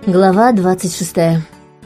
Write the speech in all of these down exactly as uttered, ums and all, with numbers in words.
Глава двадцать шестая.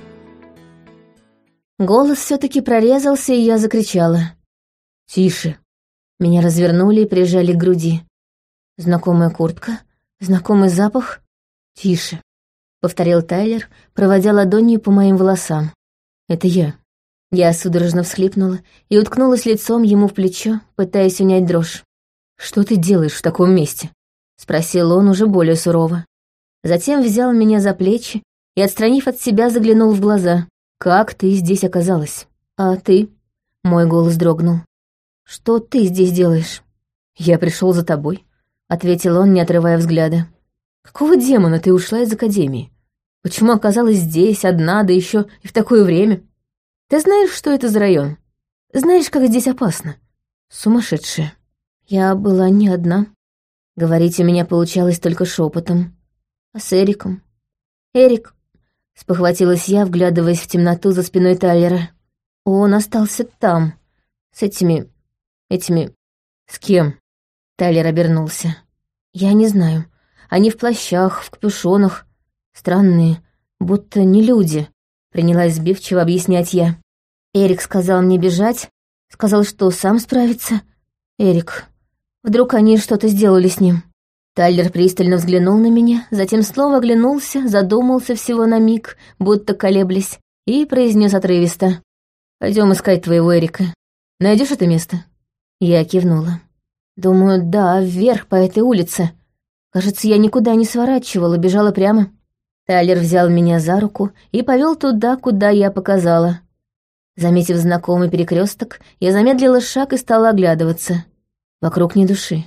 Голос все-таки прорезался, и я закричала. «Тише!» Меня развернули и прижали к груди. Знакомая куртка, знакомый запах. «Тише!» — повторил Тайлер, проводя ладонью по моим волосам. «Это я». Я судорожно всхлипнула и уткнулась лицом ему в плечо, пытаясь унять дрожь. «Что ты делаешь в таком месте?» — спросил он уже более сурово. Затем взял меня за плечи и, отстранив от себя, заглянул в глаза. «Как ты здесь оказалась? А ты?» Мой голос дрогнул. «Что ты здесь делаешь?» «Я пришел за тобой», — ответил он, не отрывая взгляда. «Какого демона ты ушла из академии? Почему оказалась здесь, одна, да еще и в такое время? Ты знаешь, что это за район? Знаешь, как здесь опасно? Сумасшедшая». Я была не одна. Говорить у меня получалось только шепотом. А с Эриком? Эрик, спохватилась я, вглядываясь в темноту за спиной Тайлера. Он остался там, с этими... этими... С кем? Тайлер обернулся. Я не знаю. Они в плащах, в капюшонах. Странные, будто не люди. Принялась сбивчиво объяснять я. Эрик сказал мне бежать, сказал, что сам справится. Эрик, вдруг они что-то сделали с ним? Тайлер пристально взглянул на меня, затем снова оглянулся, задумался всего на миг, будто колеблясь, и произнес отрывисто. «Пойдем искать твоего Эрика. Найдешь это место?» Я кивнула. «Думаю, да, вверх по этой улице. Кажется, я никуда не сворачивала, бежала прямо». Тайлер взял меня за руку и повел туда, куда я показала. Заметив знакомый перекресток, я замедлила шаг и стала оглядываться. Вокруг ни души.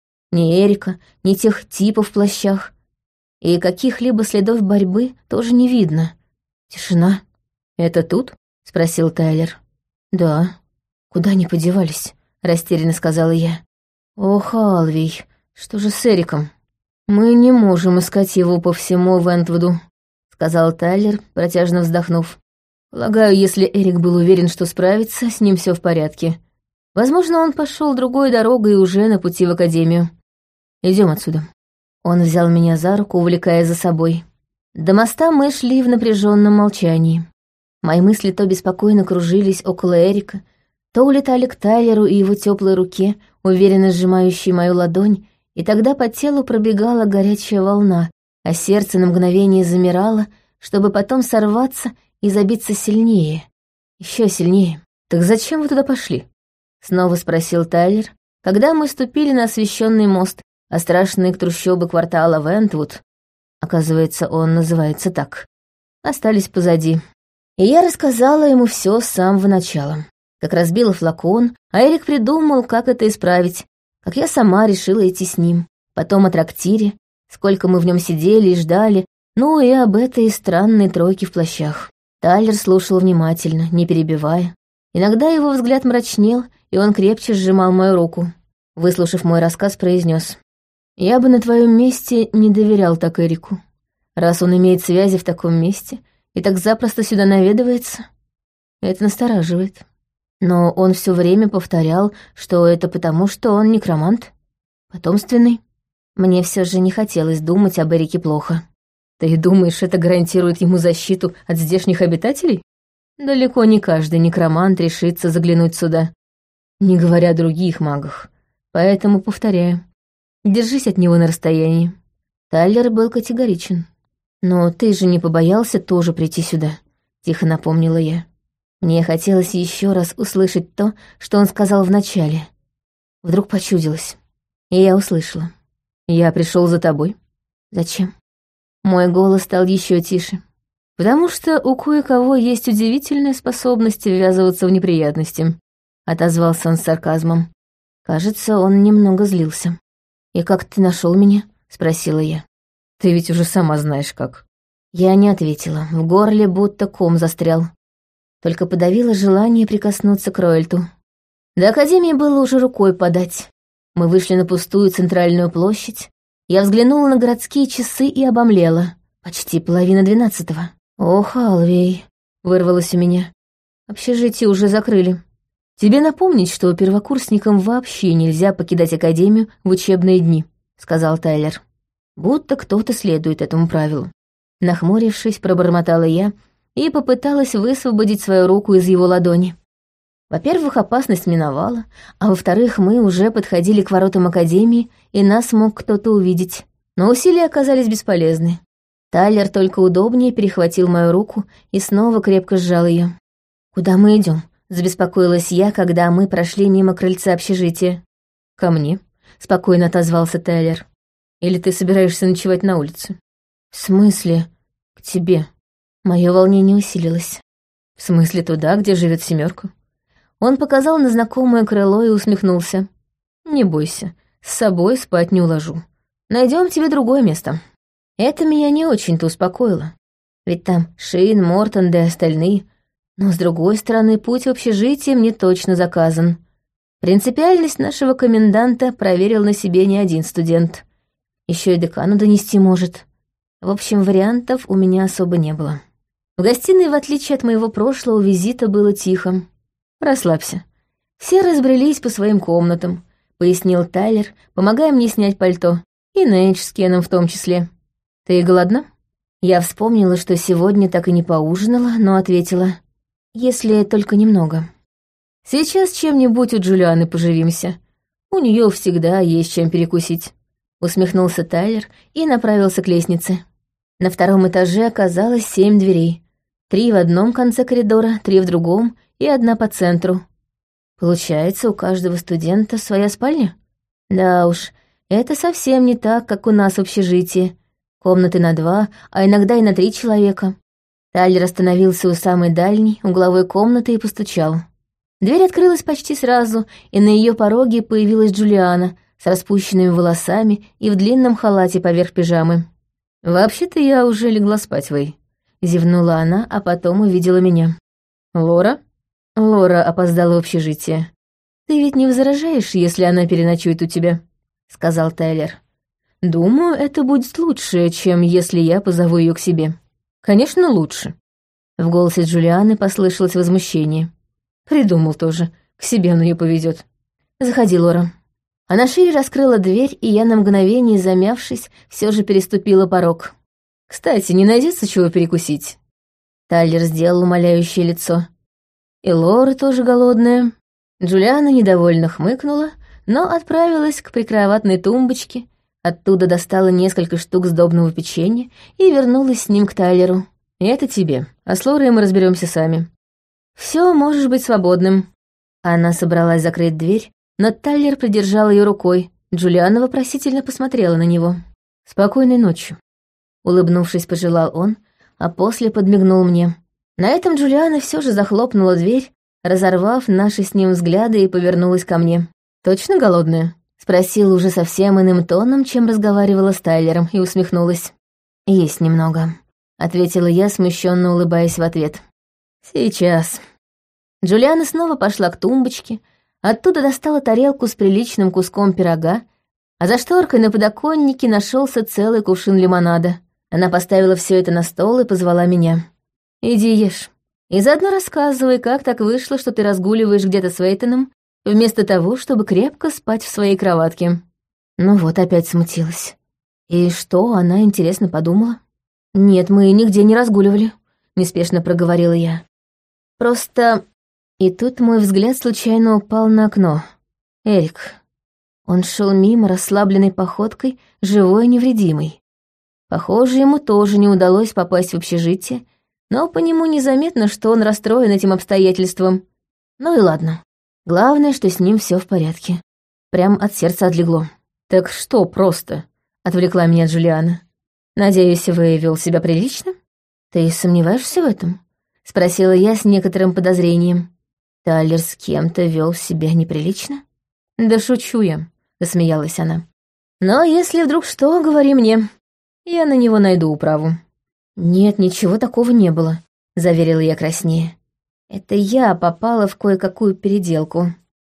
Ни Эрика, ни тех типов в плащах. И каких-либо следов борьбы тоже не видно. Тишина. «Это тут?» — спросил Тайлер. «Да. Куда они подевались?» — растерянно сказала я. «Ох, Алвий, что же с Эриком?» «Мы не можем искать его по всему Вентвуду», — сказал Тайлер, протяжно вздохнув. «Полагаю, если Эрик был уверен, что справится, с ним все в порядке. Возможно, он пошел другой дорогой и уже на пути в академию. Идем отсюда». Он взял меня за руку, увлекая за собой. До моста мы шли в напряженном молчании. Мои мысли то беспокойно кружились около Эрика, то улетали к Тайлеру и его теплой руке, уверенно сжимающей мою ладонь, и тогда по телу пробегала горячая волна, а сердце на мгновение замирало, чтобы потом сорваться и забиться сильнее, еще сильнее. «Так зачем вы туда пошли?» — снова спросил Тайлер, когда мы ступили на освещенный мост, а страшные трущобы квартала Вентвуд, оказывается, он называется так, остались позади. И я рассказала ему все с самого начала. Как разбила флакон, а Эрик придумал, как это исправить, как я сама решила идти с ним. Потом о трактире, сколько мы в нем сидели и ждали, ну и об этой странной тройке в плащах. Тайлер слушал внимательно, не перебивая. Иногда его взгляд мрачнел, и он крепче сжимал мою руку. Выслушав мой рассказ, произнес: «Я бы на твоем месте не доверял так Эрику. Раз он имеет связи в таком месте и так запросто сюда наведывается, это настораживает. Но он все время повторял, что это потому, что он некромант, потомственный. Мне все же не хотелось думать об Эрике плохо». «Ты думаешь, это гарантирует ему защиту от здешних обитателей? Далеко не каждый некромант решится заглянуть сюда, не говоря о других магах. Поэтому повторяю, держись от него на расстоянии». Тайлер был категоричен. «Но ты же не побоялся тоже прийти сюда?» — тихо напомнила я. Мне хотелось еще раз услышать то, что он сказал вначале. Вдруг почудилось. И я услышала. «Я пришел за тобой». «Зачем?» Мой голос стал еще тише. «Потому что у кое-кого есть удивительная способность ввязываться в неприятности», — отозвался он с сарказмом. Кажется, он немного злился. «И как ты нашел меня?» — спросила я. «Ты ведь уже сама знаешь как». Я не ответила, в горле будто ком застрял. Только подавила желание прикоснуться к Роэльту. До академии было уже рукой подать. Мы вышли на пустую центральную площадь. Я взглянула на городские часы и обомлела. Почти половина двенадцатого. «Ох, Алвей!» — вырвалось у меня. «Общежитие уже закрыли. Тебе напомнить, что первокурсникам вообще нельзя покидать академию в учебные дни», — сказал Тайлер. «Будто кто-то следует этому правилу». Нахмурившись, пробормотала я и попыталась высвободить свою руку из его ладони. Во-первых, опасность миновала, а во-вторых, мы уже подходили к воротам Академии, и нас мог кто-то увидеть. Но усилия оказались бесполезны. Тайлер только удобнее перехватил мою руку и снова крепко сжал ее. «Куда мы идем? Забеспокоилась я, когда мы прошли мимо крыльца общежития. «Ко мне», — спокойно отозвался Тайлер. «Или ты собираешься ночевать на улице?» «В смысле? К тебе?» Мое волнение усилилось. «В смысле туда, где живет семерка?» Он показал на знакомое крыло и усмехнулся. «Не бойся, с собой спать не уложу. Найдем тебе другое место». Это меня не очень-то успокоило. Ведь там Шейн, Мортон да и остальные. Но, с другой стороны, путь в общежитие мне точно заказан. Принципиальность нашего коменданта проверил на себе не один студент. Еще и декану донести может. В общем, вариантов у меня особо не было. В гостиной, в отличие от моего прошлого визита, было тихо. «Расслабься. Все разбрелись по своим комнатам», — пояснил Тайлер, помогая мне снять пальто. И Нэйдж с Кеном в том числе. «Ты голодна?» Я вспомнила, что сегодня так и не поужинала, но ответила. «Если только немного». «Сейчас чем-нибудь у Джулианы поживимся. У нее всегда есть чем перекусить», — усмехнулся Тайлер и направился к лестнице. На втором этаже оказалось семь дверей. Три в одном конце коридора, три в другом и одна по центру. Получается, у каждого студента своя спальня? Да уж, это совсем не так, как у нас в общежитии. Комнаты на два, а иногда и на три человека. Тайлер остановился у самой дальней, угловой комнаты и постучал. Дверь открылась почти сразу, и на ее пороге появилась Джулиана с распущенными волосами и в длинном халате поверх пижамы. «Вообще-то я уже легла спать, Вэй», — зевнула она, а потом увидела меня. «Лора?» «Лора опоздала в общежитие. Ты ведь не возражаешь, если она переночует у тебя?» — сказал Тайлер. «Думаю, это будет лучше, чем если я позову ее к себе». «Конечно, лучше». В голосе Джулианы послышалось возмущение. «Придумал тоже. К себе он ее поведет. Заходи, Лора». Она шире раскрыла дверь, и я на мгновение, замявшись, все же переступила порог. «Кстати, не найдется чего перекусить?» Тайлер сделал умоляющее лицо. «И Лора тоже голодная». Джулиана недовольно хмыкнула, но отправилась к прикроватной тумбочке, оттуда достала несколько штук сдобного печенья и вернулась с ним к Тайлеру. «Это тебе, а с Лорой мы разберемся сами. Все, можешь быть свободным». Она собралась закрыть дверь, но Тайлер придержал ее рукой. Джулиана вопросительно посмотрела на него. «Спокойной ночи», — улыбнувшись, пожелал он, а после подмигнул мне. На этом Джулиана все же захлопнула дверь, разорвав наши с ним взгляды, и повернулась ко мне. «Точно голодная?» — спросила уже совсем иным тоном, чем разговаривала с Тайлером, и усмехнулась. «Есть немного», — ответила я, смущенно улыбаясь в ответ. «Сейчас». Джулиана снова пошла к тумбочке, оттуда достала тарелку с приличным куском пирога, а за шторкой на подоконнике нашелся целый кувшин лимонада. Она поставила все это на стол и позвала меня. «Иди ешь. И заодно рассказывай, как так вышло, что ты разгуливаешь где-то с Эйтоном, вместо того, чтобы крепко спать в своей кроватке». Ну вот, опять смутилась. И что она, интересно, подумала? «Нет, мы нигде не разгуливали», — неспешно проговорила я. «Просто...» И тут мой взгляд случайно упал на окно. Эрик. Он шел мимо расслабленной походкой, живой и невредимый. Похоже, ему тоже не удалось попасть в общежитие, но по нему незаметно, что он расстроен этим обстоятельством. Ну и ладно. Главное, что с ним все в порядке. Прям от сердца отлегло. «Так что просто?» — отвлекла меня Джулиана. «Надеюсь, вы вел себя прилично?» «Ты сомневаешься в этом?» — спросила я с некоторым подозрением. «Тайлер с кем-то вел себя неприлично?» «Да шучу я», — засмеялась она. «Но если вдруг что, говори мне. Я на него найду управу». «Нет, ничего такого не было», — заверила я краснее. «Это я попала в кое-какую переделку».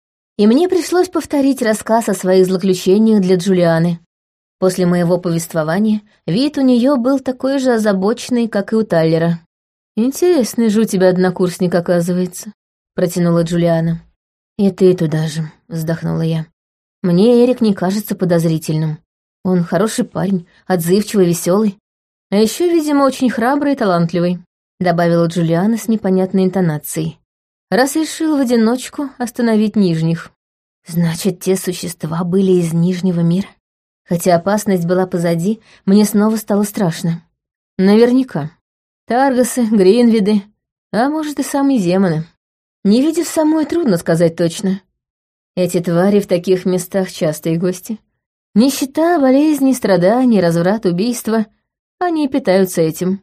И мне пришлось повторить рассказ о своих злоключениях для Джулианы. После моего повествования вид у нее был такой же озабоченный, как и у Тайлера. «Интересный же у тебя однокурсник, оказывается», — протянула Джулиана. «И ты туда же», — вздохнула я. «Мне Эрик не кажется подозрительным. Он хороший парень, отзывчивый, веселый. А еще, видимо, очень храбрый и талантливый», — добавила Джулиана с непонятной интонацией. «Раз решил в одиночку остановить нижних». «Значит, те существа были из Нижнего мира?» Хотя опасность была позади, мне снова стало страшно. Наверняка. Таргасы, Гринвиды, а может и самые демоны. Не видев самой, трудно сказать точно. Эти твари в таких местах частые гости. Нищета, болезни, страдания, разврат, убийства — они питаются этим.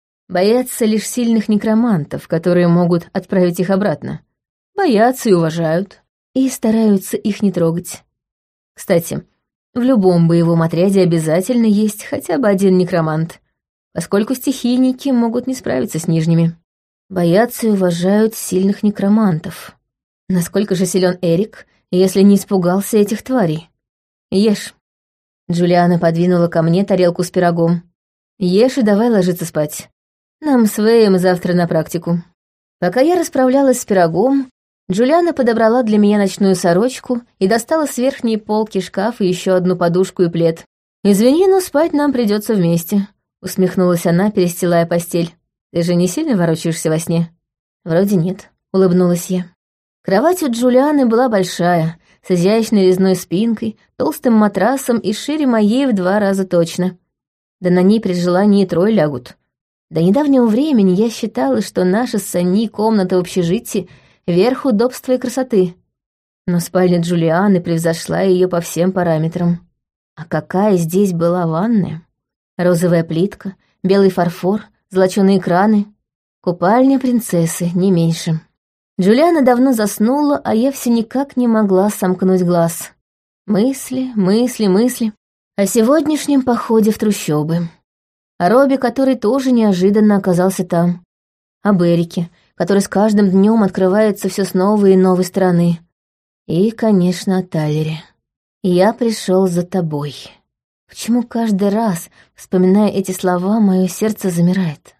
Боятся лишь сильных некромантов, которые могут отправить их обратно. Боятся и уважают, и стараются их не трогать. Кстати, в любом боевом отряде обязательно есть хотя бы один некромант, поскольку стихийники могут не справиться с нижними. Боятся и уважают сильных некромантов. Насколько же силен Эрик, если не испугался этих тварей? Ешь. Джулиана подвинула ко мне тарелку с пирогом. Ешь и давай ложиться спать. Нам с Вэем завтра на практику. Пока я расправлялась с пирогом, Джулиана подобрала для меня ночную сорочку и достала с верхней полки шкафа еще одну подушку и плед. «Извини, но спать нам придется вместе», — усмехнулась она, перестилая постель. «Ты же не сильно ворочаешься во сне?» «Вроде нет», — улыбнулась я. Кровать у Джулианы была большая, с изящной резной спинкой, толстым матрасом и шире моей в два раза точно. Да на ней при желании трое лягут. До недавнего времени я считала, что наша с Санни комната в общежитии — верх удобства и красоты. Но спальня Джулианы превзошла ее по всем параметрам. А какая здесь была ванная? Розовая плитка, белый фарфор, золочёные краны. Купальня принцессы, не меньше. Джулиана давно заснула, а я все никак не могла сомкнуть глаз. Мысли, мысли, мысли. О сегодняшнем походе в трущобы. О Робби, который тоже неожиданно оказался там. Об Эрике, который с каждым днем открывается все с новой и новой стороны. И, конечно, о Тайлере. «Я пришел за тобой». Почему каждый раз, вспоминая эти слова, мое сердце замирает?